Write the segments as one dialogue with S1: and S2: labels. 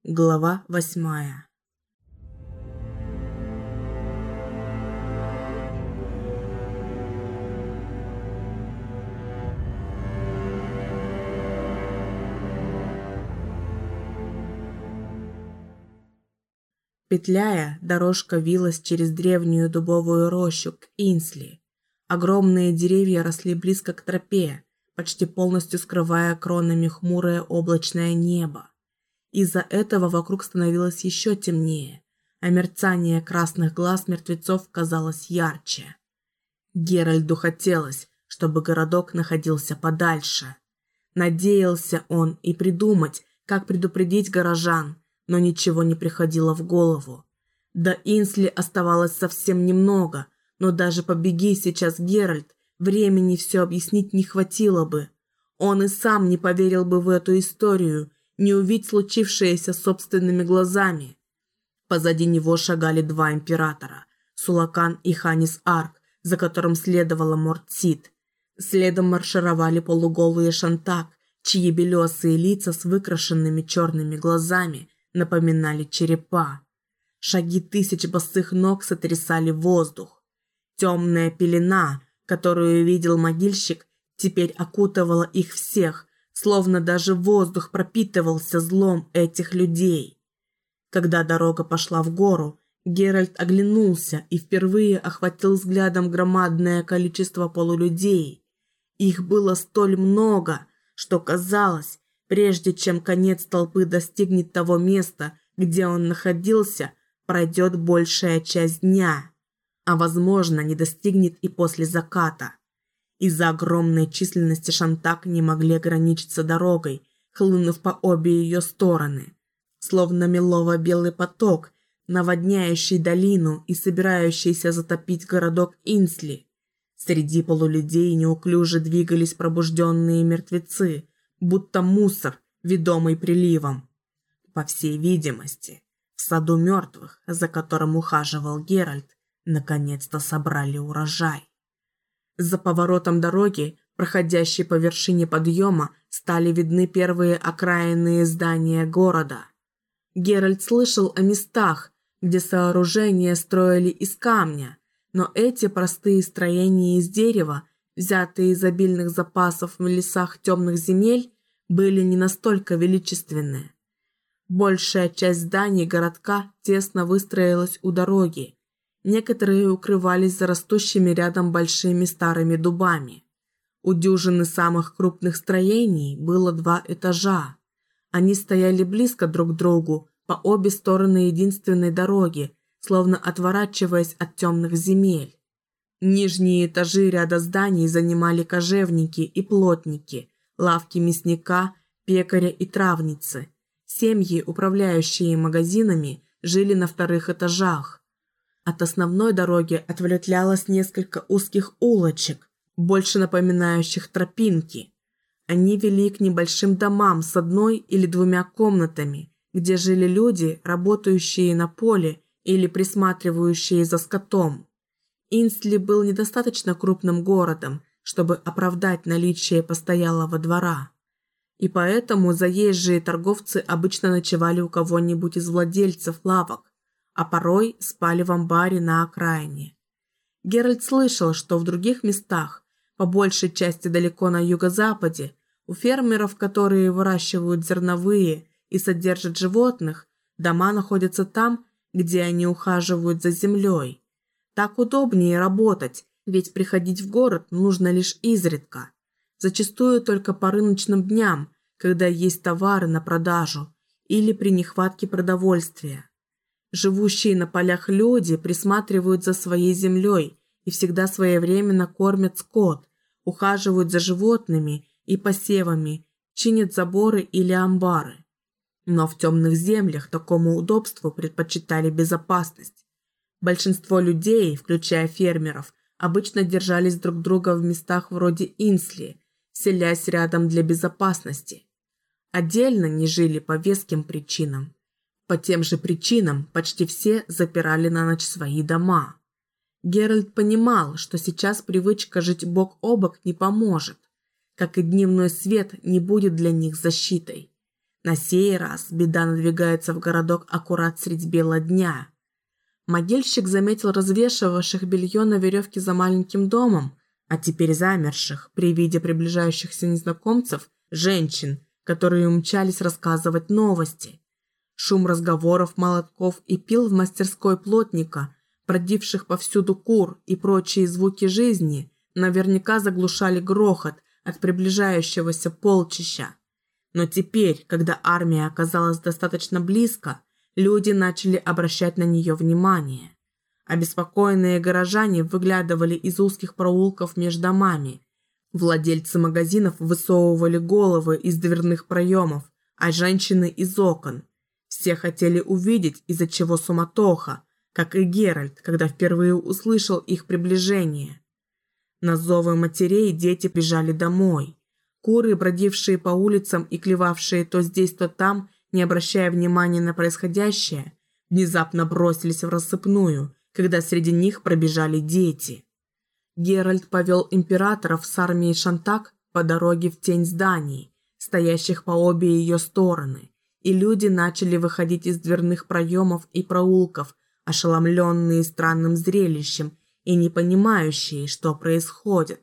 S1: Глава 8. Петляя, дорожка вилась через древнюю дубовую рощу к Инсли. Огромные деревья росли близко к тропе, почти полностью скрывая кронами хмурое облачное небо. Из-за этого вокруг становилось еще темнее, а мерцание красных глаз мертвецов казалось ярче. Геральду хотелось, чтобы городок находился подальше. Надеялся он и придумать, как предупредить горожан, но ничего не приходило в голову. До Инсли оставалось совсем немного, но даже побеги сейчас Геральт, времени все объяснить не хватило бы. Он и сам не поверил бы в эту историю, не увидеть случившееся собственными глазами. Позади него шагали два императора – Сулакан и Ханис Арк, за которым следовала Мортсид. Следом маршировали полуголые Шантак, чьи белесые лица с выкрашенными черными глазами напоминали черепа. Шаги тысяч босых ног сотрясали воздух. Темная пелена, которую видел могильщик, теперь окутывала их всех, словно даже воздух пропитывался злом этих людей. Когда дорога пошла в гору, Геральт оглянулся и впервые охватил взглядом громадное количество полулюдей. Их было столь много, что казалось, прежде чем конец толпы достигнет того места, где он находился, пройдет большая часть дня, а возможно, не достигнет и после заката. Из-за огромной численности Шантак не могли ограничиться дорогой, хлынув по обе ее стороны, словно мелово-белый поток, наводняющий долину и собирающийся затопить городок Инсли. Среди полулюдей неуклюже двигались пробужденные мертвецы, будто мусор, ведомый приливом. По всей видимости, в саду мертвых, за которым ухаживал Геральт, наконец-то собрали урожай. За поворотом дороги, проходящей по вершине подъема, стали видны первые окраинные здания города. Геральт слышал о местах, где сооружения строили из камня, но эти простые строения из дерева, взятые из обильных запасов в лесах темных земель, были не настолько величественны. Большая часть зданий городка тесно выстроилась у дороги. Некоторые укрывались за растущими рядом большими старыми дубами. У дюжины самых крупных строений было 2 этажа. Они стояли близко друг к другу по обе стороны единственной дороги, словно отворачиваясь от темных земель. Нижние этажи ряда зданий занимали кожевники и плотники, лавки мясника, пекаря и травницы. Семьи, управляющие магазинами, жили на вторых этажах. От основной дороги ответвлялось несколько узких улочек, больше напоминающих тропинки. Они вели к небольшим домам с 1 или 2 комнатами, где жили люди, работающие на поле или присматривающие за скотом. Инсли был недостаточно крупным городом, чтобы оправдать наличие постоялого двора. И поэтому заезжие торговцы обычно ночевали у кого-нибудь из владельцев лавок, а порой спали в амбаре на окраине. Геральт слышал, что в других местах, по большей части далеко на юго-западе, у фермеров, которые выращивают зерновые и содержат животных, дома находятся там, где они ухаживают за землей. Так удобнее работать, ведь приходить в город нужно лишь изредка. Зачастую только по рыночным дням, когда есть товары на продажу, или при нехватке продовольствия. Живущие на полях люди присматривают за своей землей и всегда своевременно кормят скот, ухаживают за животными и посевами, чинят заборы или амбары. Но в темных землях такому удобству предпочитали безопасность. Большинство людей, включая фермеров, обычно держались друг друга в местах вроде Инсли, селясь рядом для безопасности. Отдельно не жили по веским причинам. По тем же причинам почти все запирали на ночь свои дома. Геральт понимал, что сейчас привычка жить бок о бок не поможет, как и дневной свет не будет для них защитой. На сей раз беда надвигается в городок аккурат средь бела дня. Могильщик заметил развешивавших белье на веревке за маленьким домом, а теперь замерших при виде приближающихся незнакомцев женщин, которые умчались рассказывать новости. Шум разговоров, молотков и пил в мастерской плотника, бродивших повсюду кур и прочие звуки жизни, наверняка заглушали грохот от приближающегося полчища. Но теперь, когда армия оказалась достаточно близко, люди начали обращать на нее внимание. Обеспокоенные горожане выглядывали из узких проулков между домами. Владельцы магазинов высовывали головы из дверных проемов, а женщины из окон. Все хотели увидеть, из-за чего суматоха, как и Геральт, когда впервые услышал их приближение. На зовы матерей дети бежали домой. Куры, бродившие по улицам и клевавшие то здесь, то там, не обращая внимания на происходящее, внезапно бросились в рассыпную, когда среди них пробежали дети. Геральт повел императоров с армией Шантак по дороге в тень зданий, стоящих по обе ее стороны, и люди начали выходить из дверных проемов и проулков, ошеломленные странным зрелищем и не понимающие, что происходит.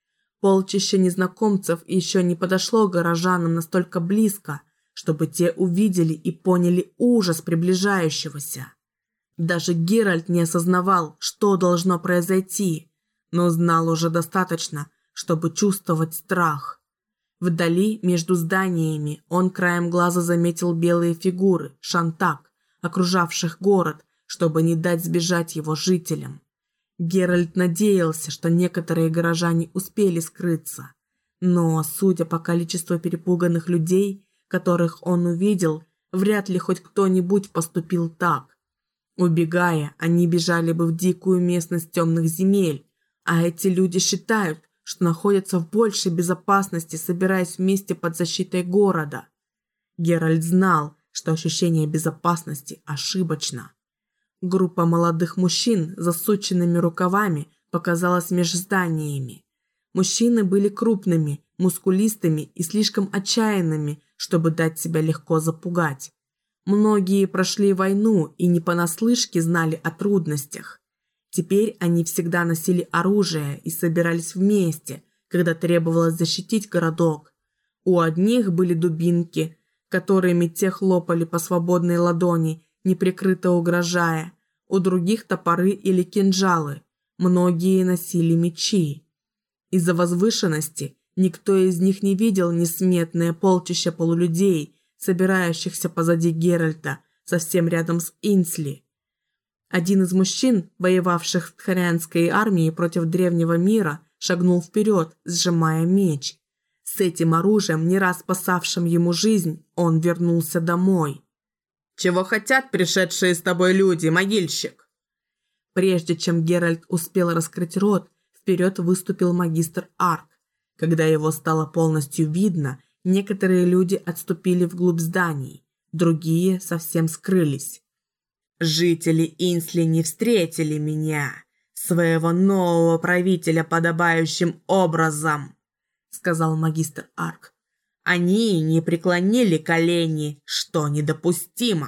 S1: Полчища незнакомцев еще не подошло к горожанам настолько близко, чтобы те увидели и поняли ужас приближающегося. Даже Геральт не осознавал, что должно произойти, но знал уже достаточно, чтобы чувствовать страх. Вдали, между зданиями, он краем глаза заметил белые фигуры, Шантак, окружавших город, чтобы не дать сбежать его жителям. Геральт надеялся, что некоторые горожане успели скрыться, но, судя по количеству перепуганных людей, которых он увидел, вряд ли хоть кто-нибудь поступил так. Убегая, они бежали бы в дикую местность темных земель, а эти люди считают, что находятся в большей безопасности, собираясь вместе под защитой города. Геральт знал, что ощущение безопасности ошибочно. Группа молодых мужчин с засученными рукавами показалась между зданиями. Мужчины были крупными, мускулистыми и слишком отчаянными, чтобы дать себя легко запугать. Многие прошли войну и не понаслышке знали о трудностях. Теперь они всегда носили оружие и собирались вместе, когда требовалось защитить городок. У одних были дубинки, которыми те хлопали по свободной ладони, неприкрыто угрожая, у других топоры или кинжалы, многие носили мечи. Из-за возвышенности никто из них не видел несметное полчища полулюдей, собирающихся позади Геральта, совсем рядом с Инсли. Один из мужчин, воевавших в Тхарианской армии против древнего мира, шагнул вперед, сжимая меч. С этим оружием, не раз спасавшим ему жизнь, он вернулся домой. «Чего хотят пришедшие с тобой люди, могильщик?» Прежде чем Геральт успел раскрыть рот, вперед выступил магистр Арк. Когда его стало полностью видно, некоторые люди отступили вглубь зданий, другие совсем скрылись. «Жители Инсли не встретили меня, своего нового правителя, подобающим образом», сказал магистр Арк. «Они не преклонили колени, что недопустимо».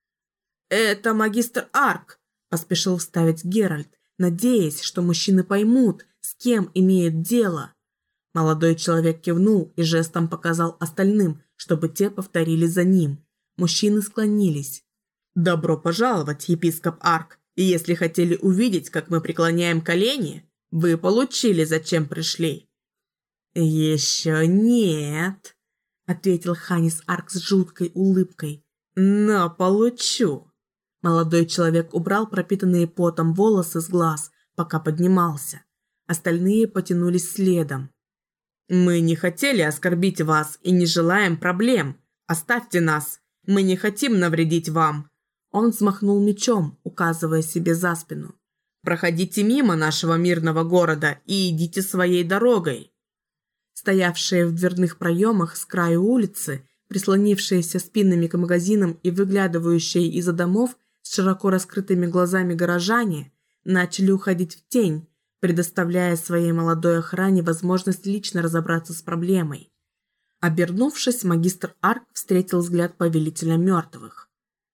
S1: «Это магистр Арк», поспешил вставить Геральт, надеясь, что мужчины поймут, с кем имеют дело. Молодой человек кивнул и жестом показал остальным, чтобы те повторили за ним. Мужчины склонились. «Добро пожаловать, епископ Арк, и если хотели увидеть, как мы преклоняем колени, вы получили, зачем пришли». «Еще нет», — ответил Ханис Арк с жуткой улыбкой. «Но получу». Молодой человек убрал пропитанные потом волосы с глаз, пока поднимался. Остальные потянулись следом. «Мы не хотели оскорбить вас и не желаем проблем. Оставьте нас. Мы не хотим навредить вам». Он взмахнул мечом, указывая себе за спину. «Проходите мимо нашего мирного города и идите своей дорогой». Стоявшие в дверных проемах с краю улицы, прислонившиеся спинами к магазинам и выглядывающие из-за домов с широко раскрытыми глазами горожане, начали уходить в тень, предоставляя своей молодой охране возможность лично разобраться с проблемой. Обернувшись, магистр Арк встретил взгляд повелителя мертвых.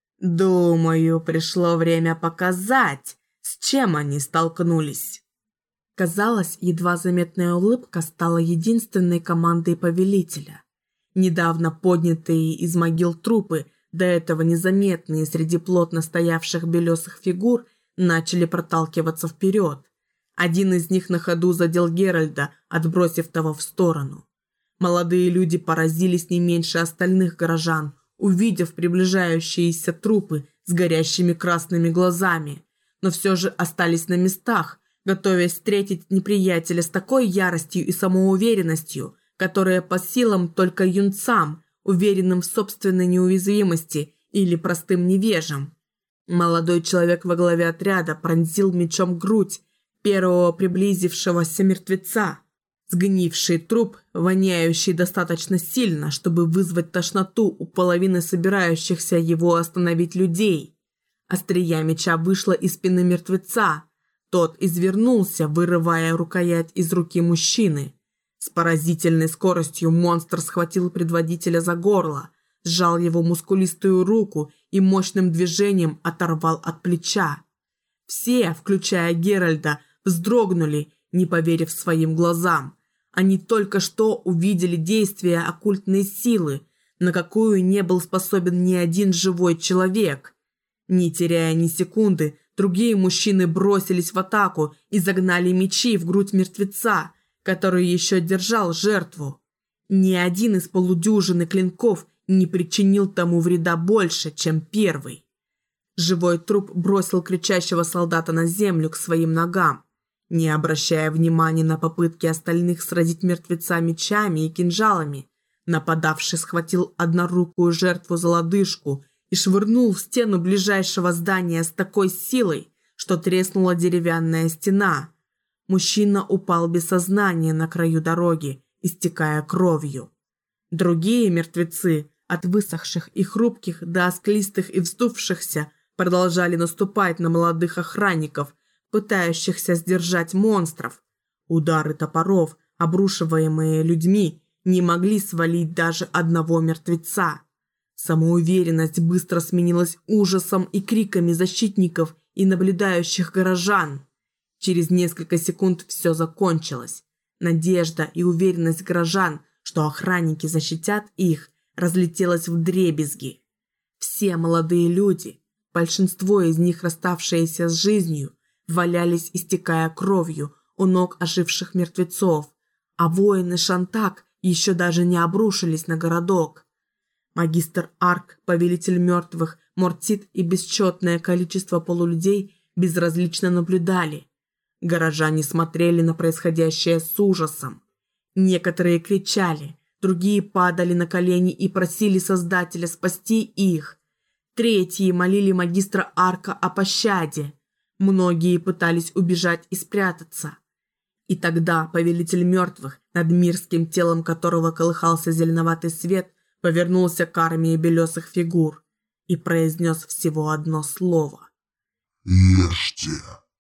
S1: «Думаю, пришло время показать, с чем они столкнулись». Казалось, едва заметная улыбка стала единственной командой повелителя. Недавно поднятые из могил трупы, до этого незаметные среди плотно стоявших белесых фигур, начали проталкиваться вперед. Один из них на ходу задел Геральда, отбросив того в сторону. Молодые люди поразились не меньше остальных горожан, увидев приближающиеся трупы с горящими красными глазами, но все же остались на местах, готовясь встретить неприятеля с такой яростью и самоуверенностью, которая по силам только юнцам, уверенным в собственной неуязвимости или простым невежам. Молодой человек во главе отряда пронзил мечом грудь первого приблизившегося мертвеца. Сгнивший труп, воняющий достаточно сильно, чтобы вызвать тошноту у половины собирающихся его остановить людей. Острия меча вышла из спины мертвеца. Тот извернулся, вырывая рукоять из руки мужчины. С поразительной скоростью монстр схватил предводителя за горло, сжал его мускулистую руку и мощным движением оторвал от плеча. Все, включая Геральда, вздрогнули, не поверив своим глазам. Они только что увидели действие оккультной силы, на какую не был способен ни один живой человек. Не теряя ни секунды, другие мужчины бросились в атаку и загнали мечи в грудь мертвеца, который еще держал жертву. Ни один из полудюжины клинков не причинил тому вреда больше, чем первый. Живой труп бросил кричащего солдата на землю к своим ногам. Не обращая внимания на попытки остальных сразить мертвеца мечами и кинжалами, нападавший схватил однорукую жертву за лодыжку и швырнул в стену ближайшего здания с такой силой, что треснула деревянная стена. Мужчина упал без сознания на краю дороги, истекая кровью. Другие мертвецы, от высохших и хрупких до осклистых и вздувшихся, продолжали наступать на молодых охранников, пытающихся сдержать монстров. Удары топоров, обрушиваемые людьми, не могли свалить даже одного мертвеца. Самоуверенность быстро сменилась ужасом и криками защитников и наблюдающих горожан. Через несколько секунд все закончилось. Надежда и уверенность горожан, что охранники защитят их, разлетелась вдребезги. Все молодые люди, большинство из них расставшиеся с жизнью, валялись, истекая кровью, у ног оживших мертвецов, а воины Шантак еще даже не обрушились на городок. Магистр Арк, повелитель мертвых, Мортит и бесчетное количество полулюдей безразлично наблюдали. Горожане смотрели на происходящее с ужасом. Некоторые кричали, другие падали на колени и просили Создателя спасти их. Третьи молили магистра Арка о пощаде. Многие пытались убежать и спрятаться. И тогда повелитель мертвых, над мирским телом которого колыхался зеленоватый свет, повернулся к армии белесых фигур и произнес всего одно слово.
S2: «Ешьте!»